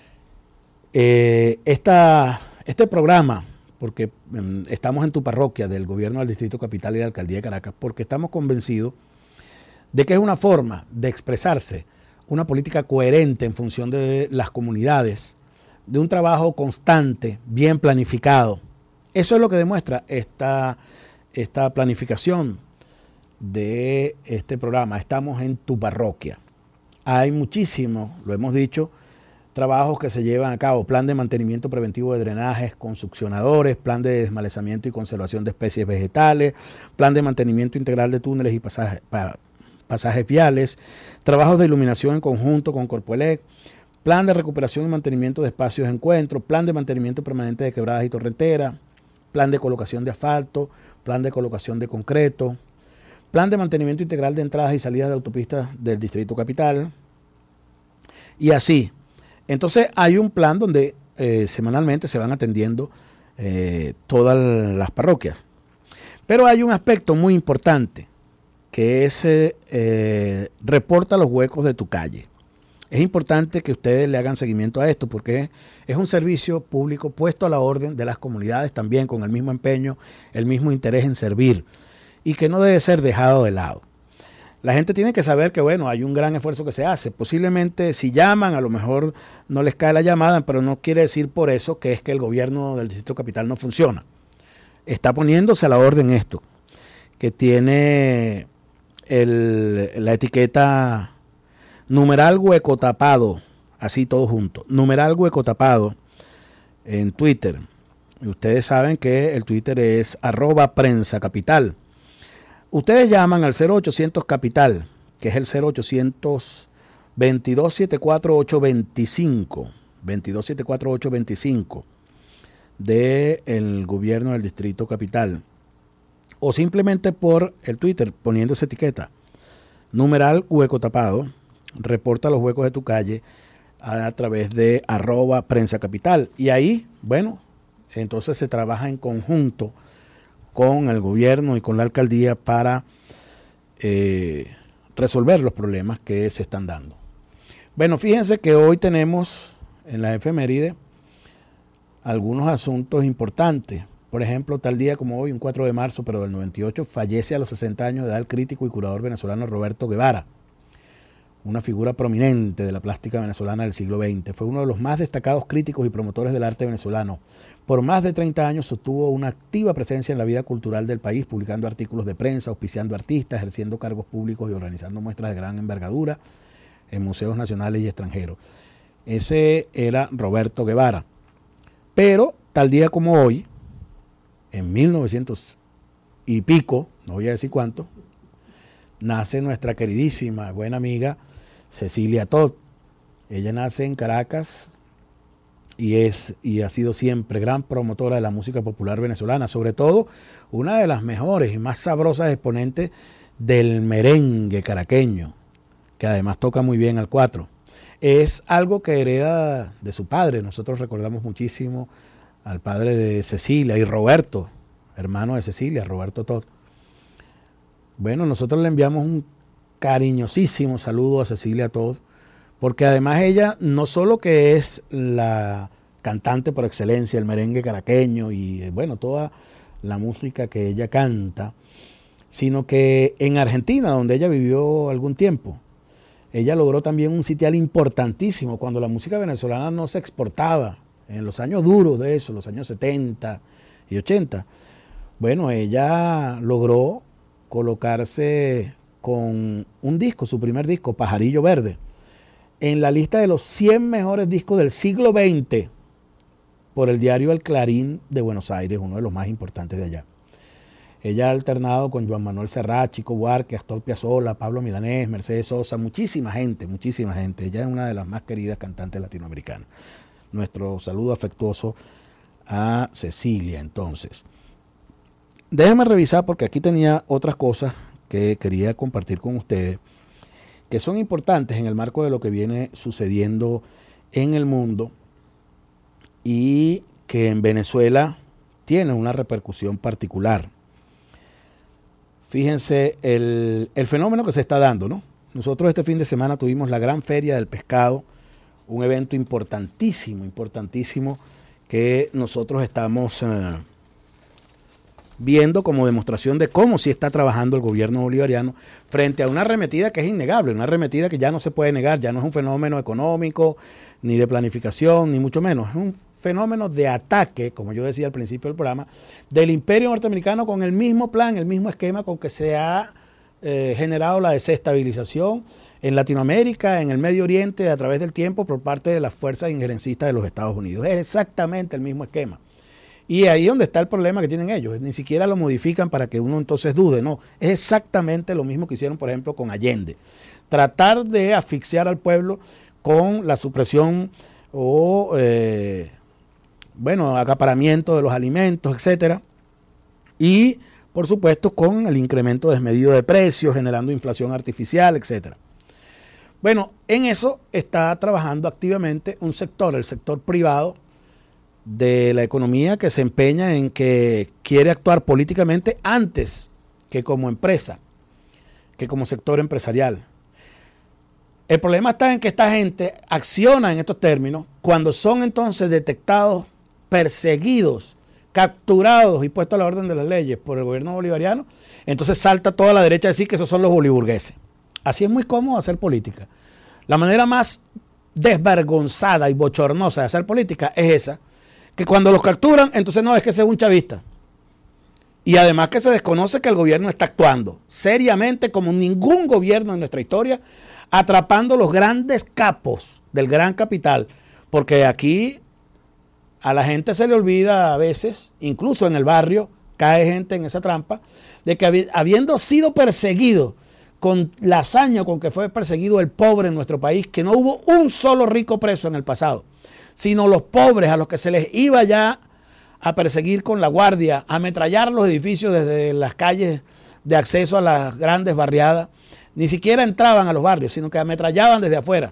eh, esta, este programa, porque eh, estamos en tu parroquia del gobierno del Distrito Capital y de la Alcaldía de Caracas, porque estamos convencidos de que es una forma de expresarse una política coherente en función de las comunidades, de un trabajo constante, bien planificado. Eso es lo que demuestra esta, esta planificación de este programa. Estamos en tu parroquia. Hay muchísimos, lo hemos dicho, trabajos que se llevan a cabo. Plan de mantenimiento preventivo de drenajes con succionadores, plan de desmalezamiento y conservación de especies vegetales, plan de mantenimiento integral de túneles y pasajes, para, pasajes viales, trabajos de iluminación en conjunto con Corpoelec, plan de recuperación y mantenimiento de espacios de encuentro, plan de mantenimiento permanente de quebradas y torrenteras, plan de colocación de asfalto, plan de colocación de concreto, plan de mantenimiento integral de entradas y salidas de autopistas del Distrito Capital, y así. Entonces hay un plan donde eh, semanalmente se van atendiendo eh, todas las parroquias. Pero hay un aspecto muy importante, que es eh, eh, reporta los huecos de tu calle. Es importante que ustedes le hagan seguimiento a esto porque es un servicio público puesto a la orden de las comunidades también con el mismo empeño, el mismo interés en servir y que no debe ser dejado de lado. La gente tiene que saber que, bueno, hay un gran esfuerzo que se hace. Posiblemente si llaman, a lo mejor no les cae la llamada, pero no quiere decir por eso que es que el gobierno del Distrito Capital no funciona. Está poniéndose a la orden esto, que tiene el, la etiqueta numeral hueco tapado, así todo junto, numeral hueco tapado en Twitter. Y ustedes saben que el Twitter es arroba prensa capital. Ustedes llaman al cero ochocientos Capital, que es el cero ochocientos veintidós setenta y cuatro ochocientos veinticinco, veintidós setenta y cuatro ochocientos veinticinco del gobierno del Distrito Capital. O simplemente por el Twitter, poniendo esa etiqueta, numeral hueco tapado, reporta los huecos de tu calle a, a través de arroba prensa capital. Y ahí, bueno, entonces se trabaja en conjunto con el gobierno y con la alcaldía para eh, resolver los problemas que se están dando. Bueno, fíjense que hoy tenemos en la efeméride algunos asuntos importantes. Por ejemplo, tal día como hoy, un cuatro de marzo, pero del noventa y ocho, fallece a los sesenta años de edad el crítico y curador venezolano Roberto Guevara, una figura prominente de la plástica venezolana del siglo veinte. Fue uno de los más destacados críticos y promotores del arte venezolano. Por más de treinta años sostuvo una activa presencia en la vida cultural del país, publicando artículos de prensa, auspiciando artistas, ejerciendo cargos públicos y organizando muestras de gran envergadura en museos nacionales y extranjeros. Ese era Roberto Guevara. Pero tal día como hoy, en mil novecientos y pico, no voy a decir cuánto, nace nuestra queridísima buena amiga Cecilia Todd. Ella nace en Caracas y es y ha sido siempre gran promotora de la música popular venezolana, sobre todo una de las mejores y más sabrosas exponentes del merengue caraqueño, que además toca muy bien al cuatro. es algo que hereda de su padre. Nosotros recordamos muchísimo al padre de Cecilia y Roberto, hermano de Cecilia, Roberto Todd. Bueno, nosotros le enviamos un cariñosísimo saludo a Cecilia Todd, porque además ella no solo que es la cantante por excelencia, el merengue caraqueño y bueno, toda la música que ella canta, sino que en Argentina, donde ella vivió algún tiempo, ella logró también un sitial importantísimo cuando la música venezolana no se exportaba, en los años duros de eso, los años setenta y ochenta. Bueno, ella logró colocarse con un disco, su primer disco, Pajarillo Verde, en la lista de los cien mejores discos del siglo veinte por el diario El Clarín de Buenos Aires, uno de los más importantes de allá. Ella ha alternado con Joan Manuel Serrat, Chico Buarque, Astor Piazzolla, Pablo Milanés, Mercedes Sosa, muchísima gente, muchísima gente. Ella es una de las más queridas cantantes latinoamericanas. Nuestro saludo afectuoso a Cecilia, entonces. Déjenme revisar porque aquí tenía otras cosas que quería compartir con ustedes, que son importantes en el marco de lo que viene sucediendo en el mundo y que en Venezuela tiene una repercusión particular. Fíjense el, el fenómeno que se está dando, ¿no? Nosotros este fin de semana tuvimos la Gran Feria del Pescado, un evento importantísimo, importantísimo, que nosotros estamos eh, viendo como demostración de cómo sí está trabajando el gobierno bolivariano frente a una arremetida que es innegable, una arremetida que ya no se puede negar, ya no es un fenómeno económico, ni de planificación, ni mucho menos, es un fenómeno de ataque, como yo decía al principio del programa, del imperio norteamericano con el mismo plan, el mismo esquema con que se ha eh, generado la desestabilización en Latinoamérica, en el Medio Oriente, a través del tiempo por parte de las fuerzas injerencistas de los Estados Unidos. Es exactamente el mismo esquema. Y ahí es donde está el problema que tienen ellos. Ni siquiera lo modifican para que uno entonces dude. No, es exactamente lo mismo que hicieron, por ejemplo, con Allende. Tratar de asfixiar al pueblo con la supresión o, eh, bueno, acaparamiento de los alimentos, etcétera. Y, por supuesto, con el incremento desmedido de precios, generando inflación artificial, etcétera. Bueno, en eso está trabajando activamente un sector, el sector privado de la economía, que se empeña en que quiere actuar políticamente antes que como empresa, que como sector empresarial. El problema está en que esta gente acciona en estos términos cuando son entonces detectados, perseguidos, capturados y puestos a la orden de las leyes por el gobierno bolivariano. Entonces salta toda la derecha a decir que esos son los boliburgueses. Así es muy cómodo hacer política. La manera más desvergonzada y bochornosa de hacer política es esa, que cuando los capturan, entonces no, es que ese es un chavista. Y además que se desconoce que el gobierno está actuando seriamente como ningún gobierno en nuestra historia, atrapando los grandes capos del gran capital, porque aquí a la gente se le olvida a veces, incluso en el barrio, cae gente en esa trampa, de que habiendo sido perseguido con la hazaña con que fue perseguido el pobre en nuestro país, que no hubo un solo rico preso en el pasado, sino los pobres a los que se les iba ya a perseguir con la guardia, a ametrallar los edificios desde las calles de acceso a las grandes barriadas, ni siquiera entraban a los barrios, sino que ametrallaban desde afuera.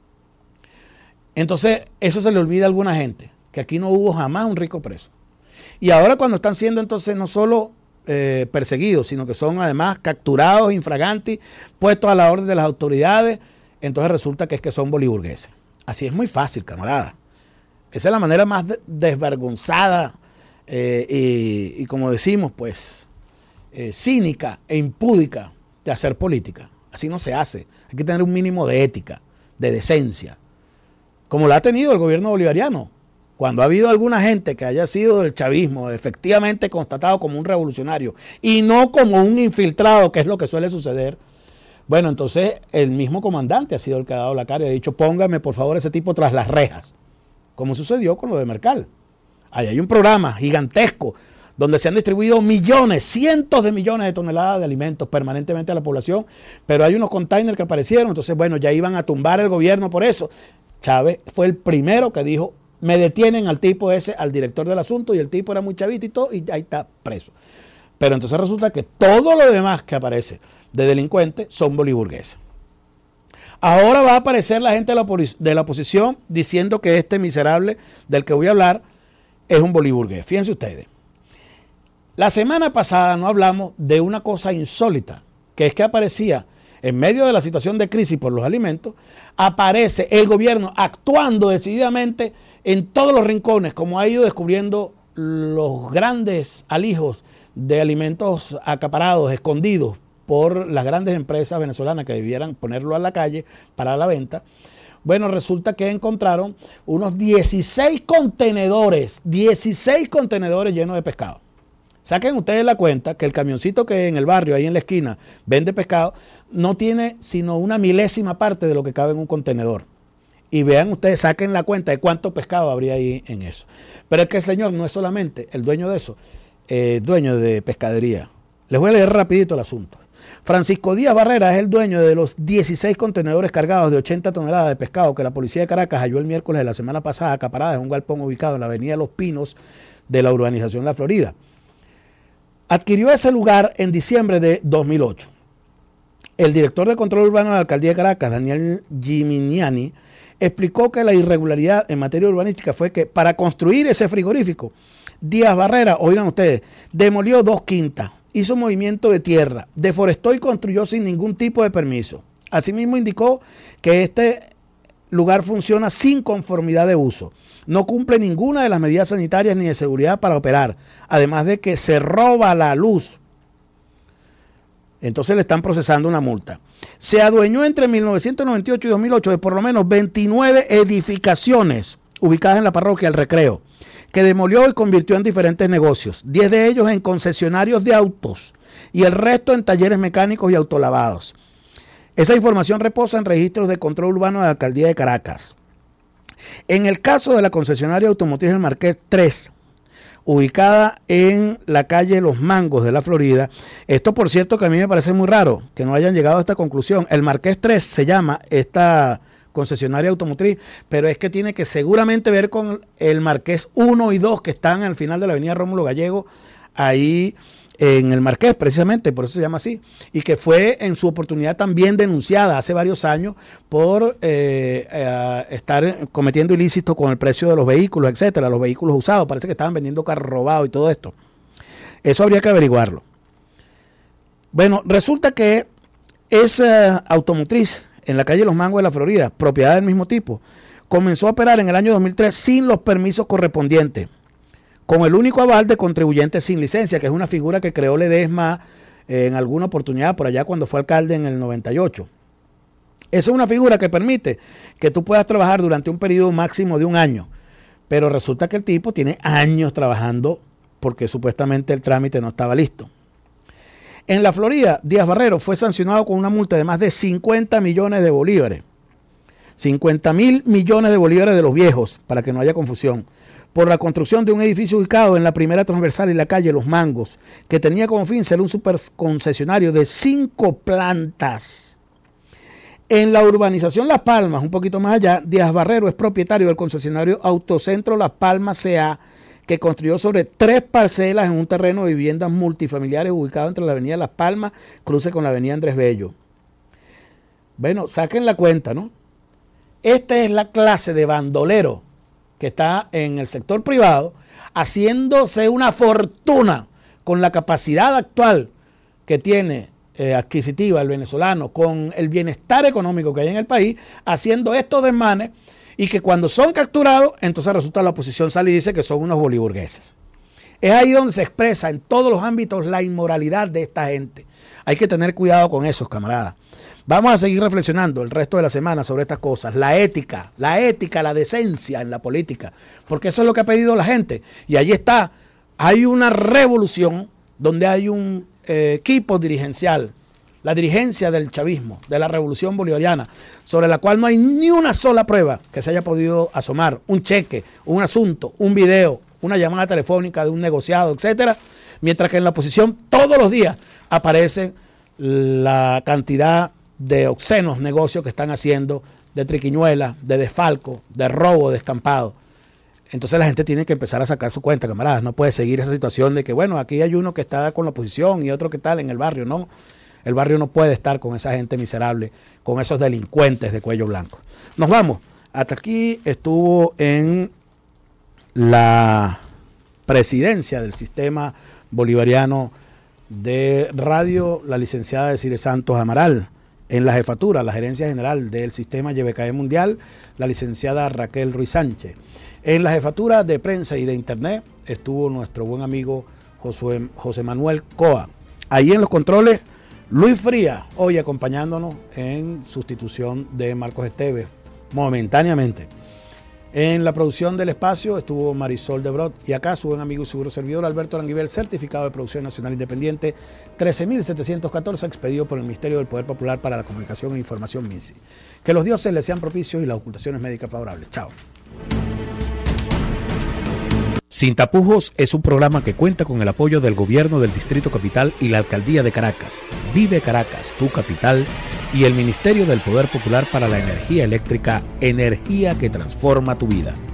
Entonces, eso se le olvida a alguna gente, que aquí no hubo jamás un rico preso. Y ahora cuando están siendo entonces no solo eh, perseguidos, sino que son además capturados, infraganti, puestos a la orden de las autoridades, entonces resulta que es que son boliburgueses. Así es muy fácil, camarada. Esa es la manera más de desvergonzada eh, y, y como decimos, pues, eh, cínica e impúdica de hacer política. Así no se hace. Hay que tener un mínimo de ética, de decencia, como la ha tenido el gobierno bolivariano. Cuando ha habido alguna gente que haya sido del chavismo efectivamente constatado como un revolucionario y no como un infiltrado, que es lo que suele suceder, bueno, entonces el mismo comandante ha sido el que ha dado la cara y ha dicho, póngame por favor ese tipo tras las rejas, como sucedió con lo de Mercal. Ahí hay un programa gigantesco donde se han distribuido millones, cientos de millones de toneladas de alimentos permanentemente a la población, pero hay unos containers que aparecieron, entonces bueno, ya iban a tumbar el gobierno por eso. Chávez fue el primero que dijo, me detienen al tipo ese, al director del asunto, y el tipo era muy chavito y todo, y ahí está preso. Pero entonces resulta que todo lo demás que aparece de delincuentes son boliburgueses. Ahora va a aparecer la gente de la, de la oposición diciendo que este miserable del que voy a hablar es un boliburgués. Fíjense ustedes. La semana pasada no hablamos de una cosa insólita, que es que aparecía en medio de la situación de crisis por los alimentos, aparece el gobierno actuando decididamente en todos los rincones, como ha ido descubriendo los grandes alijos de alimentos acaparados, escondidos por las grandes empresas venezolanas que debieran ponerlo a la calle para la venta. Bueno, resulta que encontraron unos dieciséis contenedores, dieciséis contenedores llenos de pescado. Saquen ustedes la cuenta que el camioncito que en el barrio, ahí en la esquina, vende pescado, no tiene sino una milésima parte de lo que cabe en un contenedor. Y vean ustedes, saquen la cuenta de cuánto pescado habría ahí en eso. Pero es que el señor no es solamente el dueño de eso, eh, dueño de pescadería. Les voy a leer rapidito el asunto. Francisco Díaz Barrera es el dueño de los dieciséis contenedores cargados de ochenta toneladas de pescado que la policía de Caracas halló el miércoles de la semana pasada acaparadas en un galpón ubicado en la avenida Los Pinos de la urbanización La Florida. Adquirió ese lugar en diciembre de dos mil ocho. El director de control urbano de la alcaldía de Caracas, Daniel Giminiani, explicó que la irregularidad en materia urbanística fue que para construir ese frigorífico, Díaz Barrera, oigan ustedes, demolió dos quintas, hizo movimiento de tierra, deforestó y construyó sin ningún tipo de permiso. Asimismo indicó que este lugar funciona sin conformidad de uso, no cumple ninguna de las medidas sanitarias ni de seguridad para operar, además de que se roba la luz. Entonces le están procesando una multa. Se adueñó entre mil novecientos noventa y ocho y dos mil ocho de por lo menos veintinueve edificaciones ubicadas en la parroquia El Recreo, que demolió y convirtió en diferentes negocios, diez de ellos en concesionarios de autos y el resto en talleres mecánicos y autolavados. Esa información reposa en registros de control urbano de la alcaldía de Caracas. En el caso de la concesionaria automotriz El Marqués tres, ubicada en la calle Los Mangos de la Florida, esto por cierto que a mí me parece muy raro que no hayan llegado a esta conclusión. El Marqués tres se llama esta concesionaria automotriz, pero es que tiene que seguramente ver con el Marqués uno y dos que están al final de la avenida Rómulo Gallego, ahí en el Marqués precisamente, por eso se llama así, y que fue en su oportunidad también denunciada hace varios años por eh, eh, estar cometiendo ilícitos con el precio de los vehículos, etcétera, los vehículos usados, parece que estaban vendiendo carros robados y todo esto. Eso habría que averiguarlo. Bueno, resulta que esa automotriz en la calle Los Mangos de la Florida, propiedad del mismo tipo, comenzó a operar en el año dos mil tres sin los permisos correspondientes, con el único aval de contribuyentes sin licencia, que es una figura que creó Ledesma eh, en alguna oportunidad por allá cuando fue alcalde en el noventa y ocho. Esa es una figura que permite que tú puedas trabajar durante un periodo máximo de un año, pero resulta que el tipo tiene años trabajando porque supuestamente el trámite no estaba listo. En la Florida, Díaz Barrero fue sancionado con una multa de más de cincuenta millones de bolívares. cincuenta mil millones de bolívares de los viejos, para que no haya confusión, por la construcción de un edificio ubicado en la primera transversal y la calle Los Mangos, que tenía como fin ser un superconcesionario de cinco plantas. En la urbanización Las Palmas, un poquito más allá, Díaz Barrero es propietario del concesionario Autocentro Las Palmas C A, que construyó sobre tres parcelas en un terreno de viviendas multifamiliares ubicado entre la avenida Las Palmas, cruce con la avenida Andrés Bello. Bueno, saquen la cuenta, ¿no? Esta es la clase de bandolero que está en el sector privado haciéndose una fortuna con la capacidad actual que tiene eh, adquisitiva el venezolano, con el bienestar económico que hay en el país, haciendo estos desmanes, y que cuando son capturados, entonces resulta la oposición sale y dice que son unos boliburgueses. Es ahí donde se expresa en todos los ámbitos la inmoralidad de esta gente. Hay que tener cuidado con esos, camaradas. Vamos a seguir reflexionando el resto de la semana sobre estas cosas. La ética, la ética, la decencia en la política. Porque eso es lo que ha pedido la gente. Y ahí está. Hay una revolución donde hay un eh, equipo dirigencial, la dirigencia del chavismo, de la revolución bolivariana, sobre la cual no hay ni una sola prueba que se haya podido asomar. Un cheque, un asunto, un video, una llamada telefónica de un negociado, etcétera. Mientras que en la oposición todos los días aparece la cantidad de obscenos negocios que están haciendo, de triquiñuelas, de desfalco, de robo, de escampado. Entonces la gente tiene que empezar a sacar su cuenta, camaradas. No puede seguir esa situación de que, bueno, aquí hay uno que está con la oposición y otro que tal en el barrio, no. El barrio no puede estar con esa gente miserable, con esos delincuentes de cuello blanco. Nos vamos. Hasta aquí estuvo en la presidencia del Sistema Bolivariano de Radio la licenciada Desiree Santos Amaral. En la jefatura, la gerencia general del Sistema Y B K E Mundial, la licenciada Raquel Ruiz Sánchez. En la jefatura de prensa y de internet estuvo nuestro buen amigo José, José Manuel Coa. Ahí en los controles, Luis Frías, hoy acompañándonos en sustitución de Marcos Esteves, momentáneamente. En la producción del espacio estuvo Marisol de Brot y acá su buen amigo y seguro servidor Alberto Languivel, certificado de producción nacional independiente trece mil setecientos catorce, expedido por el Ministerio del Poder Popular para la Comunicación e Información M I S I. Que los dioses les sean propicios y las ocultaciones médicas favorables. Chao. Sin Tapujos es un programa que cuenta con el apoyo del Gobierno del Distrito Capital y la Alcaldía de Caracas, Vive Caracas, tu capital, y el Ministerio del Poder Popular para la Energía Eléctrica, energía que transforma tu vida.